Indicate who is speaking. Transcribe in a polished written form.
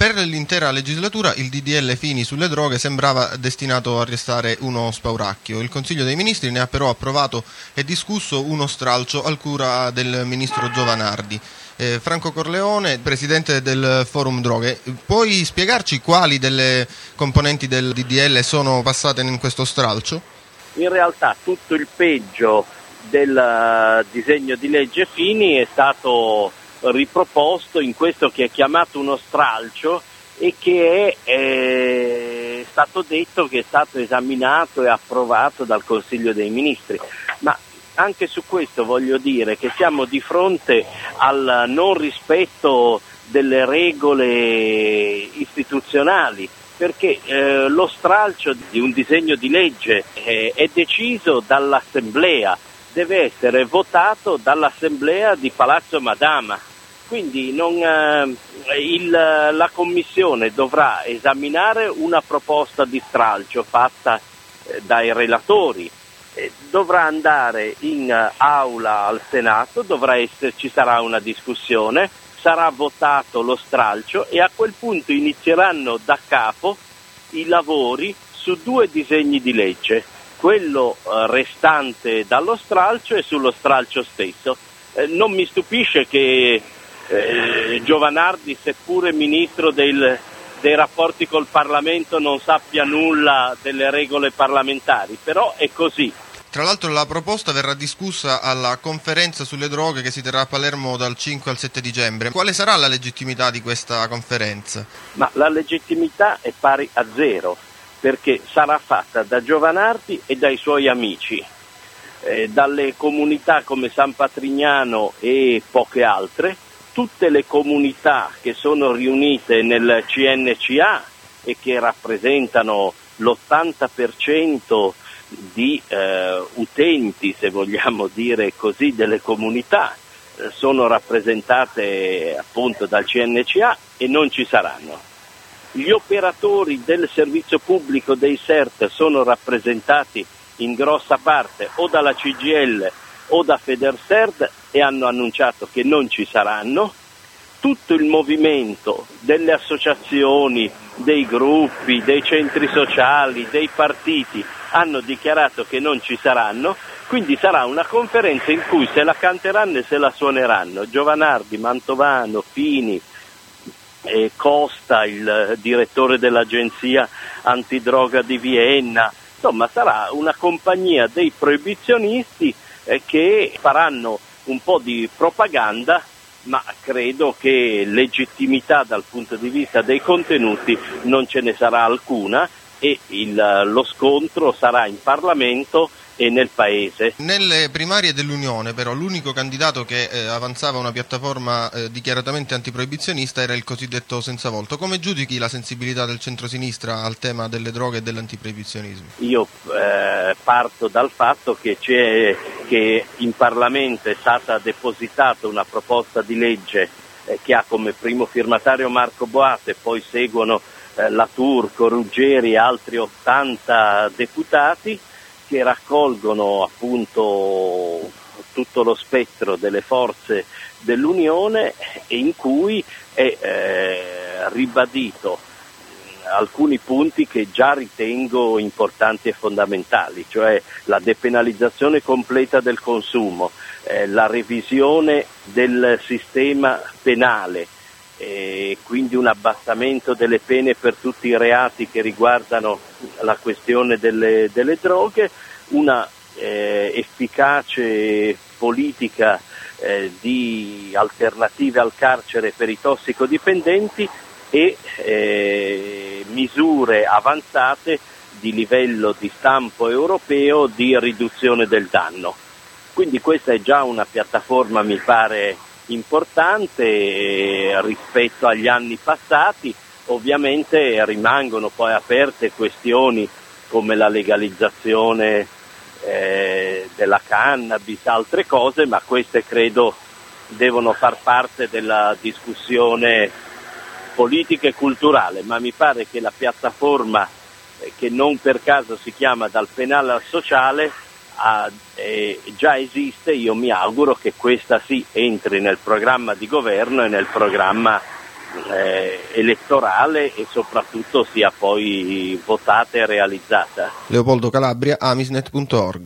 Speaker 1: Per l'intera legislatura il DDL Fini sulle droghe sembrava destinato a restare uno spauracchio. Il Consiglio dei Ministri ne ha però approvato e discusso uno stralcio al cura del ministro Giovanardi. Franco Corleone, presidente del Forum Droghe, puoi spiegarci quali delle componenti del DDL sono passate in questo stralcio?
Speaker 2: In realtà tutto il peggio del disegno di legge Fini è stato riproposto in questo che è chiamato uno stralcio e che è stato detto che è stato esaminato e approvato dal Consiglio dei Ministri. Ma anche su questo voglio dire che siamo di fronte al non rispetto delle regole istituzionali, perché lo stralcio di un disegno di legge è deciso dall'Assemblea, deve essere votato dall'Assemblea di Palazzo Madama. Quindi la Commissione dovrà esaminare una proposta di stralcio fatta dai relatori, dovrà andare in aula al Senato, ci sarà una discussione, sarà votato lo stralcio e a quel punto inizieranno da capo i lavori su due disegni di legge, quello restante dallo stralcio e sullo stralcio stesso. Non mi stupisce che Giovanardi, seppure ministro dei rapporti col Parlamento, non sappia nulla delle regole parlamentari, però è così.
Speaker 1: Tra l'altro la proposta verrà discussa alla conferenza sulle droghe che si terrà a Palermo dal 5 al 7 dicembre. Quale sarà la legittimità di questa conferenza?
Speaker 2: Ma la legittimità è pari a zero, perché sarà fatta da Giovanardi e dai suoi amici, dalle comunità come San Patrignano e poche altre, tutte le comunità che sono riunite nel CNCA e che rappresentano l'80% di utenti, se vogliamo dire così, delle comunità, sono rappresentate appunto dal CNCA e non ci saranno. Gli operatori del servizio pubblico dei SERT sono rappresentati in grossa parte o dalla CGIL o da Federserd e hanno annunciato che non ci saranno. Tutto il movimento delle associazioni, dei gruppi, dei centri sociali, dei partiti hanno dichiarato che non ci saranno, quindi sarà una conferenza in cui se la canteranno e se la suoneranno Giovanardi, Mantovano, Fini, Costa, il direttore dell'agenzia antidroga di Vienna. Insomma, sarà una compagnia dei proibizionisti che faranno un po' di propaganda, ma credo che legittimità dal punto di vista dei contenuti non ce ne sarà alcuna e lo scontro sarà in Parlamento e nel Paese.
Speaker 1: Nelle primarie dell'Unione però l'unico candidato che avanzava una piattaforma dichiaratamente antiproibizionista era il cosiddetto Senza Volto. Come giudichi la sensibilità del centrosinistra al tema delle droghe e dell'antiproibizionismo?
Speaker 2: Io parto dal fatto che in Parlamento è stata depositata una proposta di legge che ha come primo firmatario Marco Boate, poi seguono la Turco, Ruggeri e altri 80 deputati che raccolgono appunto tutto lo spettro delle forze dell'Unione e in cui è ribadito alcuni punti che già ritengo importanti e fondamentali, cioè la depenalizzazione completa del consumo, la revisione del sistema penale, quindi un abbassamento delle pene per tutti i reati che riguardano la questione delle droghe, una efficace politica di alternative al carcere per i tossicodipendenti e misure avanzate di livello di stampo europeo di riduzione del danno. Quindi questa è già una piattaforma, mi pare, importante rispetto agli anni passati. Ovviamente rimangono poi aperte questioni come la legalizzazione della cannabis, altre cose, ma queste credo devono far parte della discussione politica e culturale, ma mi pare che la piattaforma che non per caso si chiama Dal penale al sociale già esiste. Io mi auguro che questa sì entri nel programma di governo e nel programma elettorale e soprattutto sia poi votata e realizzata.
Speaker 1: Leopoldo Calabria, amisnet.org.